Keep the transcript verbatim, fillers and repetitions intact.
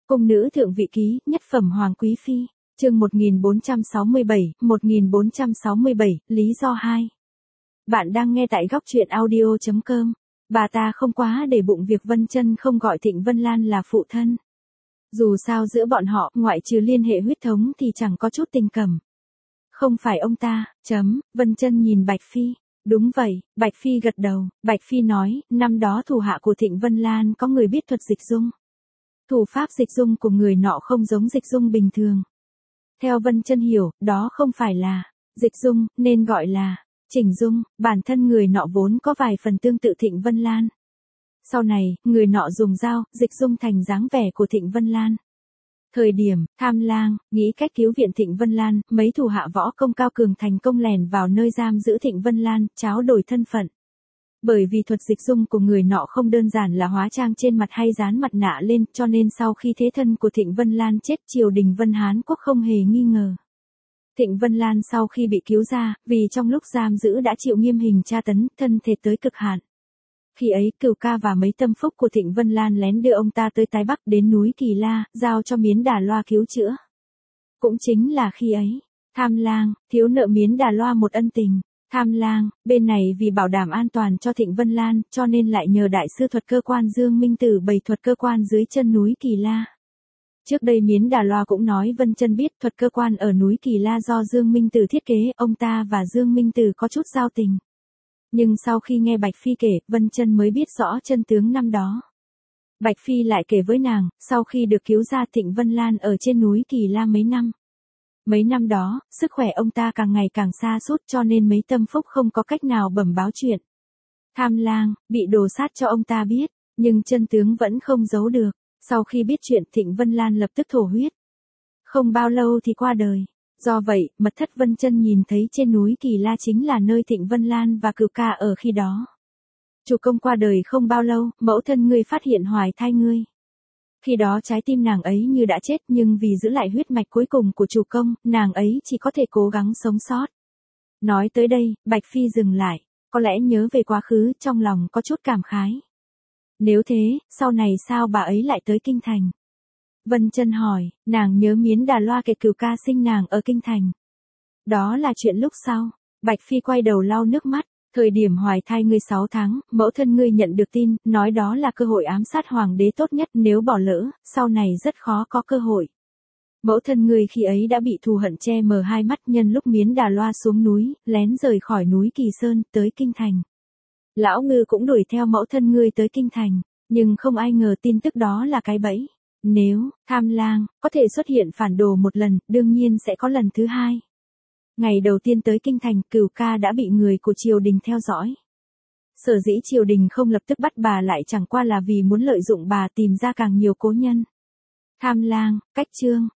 Cung nữ thượng vị ký, nhất phẩm hoàng quý phi, chương một nghìn bốn trăm sáu mươi bảy, một nghìn bốn trăm sáu mươi bảy, lý do hai. Bạn đang nghe tại góc truyện audio chấm com. Bà ta không quá để bụng việc Vân Chân không gọi Thịnh Vân Lan là phụ thân. Dù sao giữa bọn họ, ngoại trừ liên hệ huyết thống thì chẳng có chút tình cảm. Không phải ông ta, chấm, Vân Chân nhìn Bạch Phi. Đúng vậy, Bạch Phi gật đầu, Bạch Phi nói, năm đó thủ hạ của Thịnh Vân Lan có người biết thuật dịch dung. Thủ pháp dịch dung của người nọ không giống dịch dung bình thường. Theo Vân Chân hiểu, đó không phải là dịch dung, nên gọi là chỉnh dung, bản thân người nọ vốn có vài phần tương tự Thịnh Vân Lan. Sau này, người nọ dùng dao, dịch dung thành dáng vẻ của Thịnh Vân Lan. Thời điểm, Tham Lang, nghĩ cách cứu viện Thịnh Vân Lan, mấy thủ hạ võ công cao cường thành công lèn vào nơi giam giữ Thịnh Vân Lan, tráo đổi thân phận. Bởi vì thuật dịch dung của người nọ không đơn giản là hóa trang trên mặt hay dán mặt nạ lên, cho nên sau khi thế thân của Thịnh Vân Lan chết, triều đình Vân Hán Quốc không hề nghi ngờ. Thịnh Vân Lan sau khi bị cứu ra, vì trong lúc giam giữ đã chịu nghiêm hình tra tấn, thân thể tới cực hạn. Khi ấy, Cửu Ca và mấy tâm phúc của Thịnh Vân Lan lén đưa ông ta tới Tái Bắc đến núi Kỳ La, giao cho Miến Đà Loa cứu chữa. Cũng chính là khi ấy, Tham Lang, thiếu nợ Miến Đà Loa một ân tình. Tham Lang, bên này vì bảo đảm an toàn cho Thịnh Vân Lan, cho nên lại nhờ đại sư thuật cơ quan Dương Minh Tử bày thuật cơ quan dưới chân núi Kỳ La. Trước đây Miến Đà Loa cũng nói Vân Chân biết thuật cơ quan ở núi Kỳ La do Dương Minh Tử thiết kế, ông ta và Dương Minh Tử có chút giao tình. Nhưng sau khi nghe Bạch Phi kể, Vân Chân mới biết rõ chân tướng năm đó. Bạch Phi lại kể với nàng, sau khi được cứu ra Thịnh Vân Lan ở trên núi Kỳ La mấy năm. Mấy năm đó, sức khỏe ông ta càng ngày càng sa sút cho nên mấy tâm phúc không có cách nào bẩm báo chuyện. Tham Lang, bị đồ sát cho ông ta biết, nhưng chân tướng vẫn không giấu được. Sau khi biết chuyện Thịnh Vân Lan lập tức thổ huyết. Không bao lâu thì qua đời. Do vậy, mật thất Vân Chân nhìn thấy trên núi Kỳ La chính là nơi Thịnh Vân Lan và Cửu Ca ở khi đó. Chủ công qua đời không bao lâu, mẫu thân ngươi phát hiện hoài thai ngươi. Khi đó trái tim nàng ấy như đã chết nhưng vì giữ lại huyết mạch cuối cùng của chủ công, nàng ấy chỉ có thể cố gắng sống sót. Nói tới đây, Bạch Phi dừng lại, có lẽ nhớ về quá khứ, trong lòng có chút cảm khái. Nếu thế, sau này sao bà ấy lại tới Kinh Thành? Vân Chân hỏi, nàng nhớ Miến Đà Loa kể Cửu Ca sinh nàng ở Kinh Thành. Đó là chuyện lúc sau. Bạch Phi quay đầu lau nước mắt. Thời điểm hoài thai ngươi sáu tháng, mẫu thân ngươi nhận được tin, nói đó là cơ hội ám sát hoàng đế tốt nhất, nếu bỏ lỡ, sau này rất khó có cơ hội. Mẫu thân ngươi khi ấy đã bị thù hận che mờ hai mắt, nhân lúc Miến Đà Loa xuống núi, lén rời khỏi núi Kỳ Sơn, tới Kinh Thành. Lão Ngư cũng đuổi theo mẫu thân ngươi tới Kinh Thành, nhưng không ai ngờ tin tức đó là cái bẫy. Nếu, Tham Lang, có thể xuất hiện phản đồ một lần, đương nhiên sẽ có lần thứ hai. Ngày đầu tiên tới Kinh Thành, Cửu Ca đã bị người của triều đình theo dõi. Sở dĩ triều đình không lập tức bắt bà lại chẳng qua là vì muốn lợi dụng bà tìm ra càng nhiều cố nhân. Tham Lang, cách chương,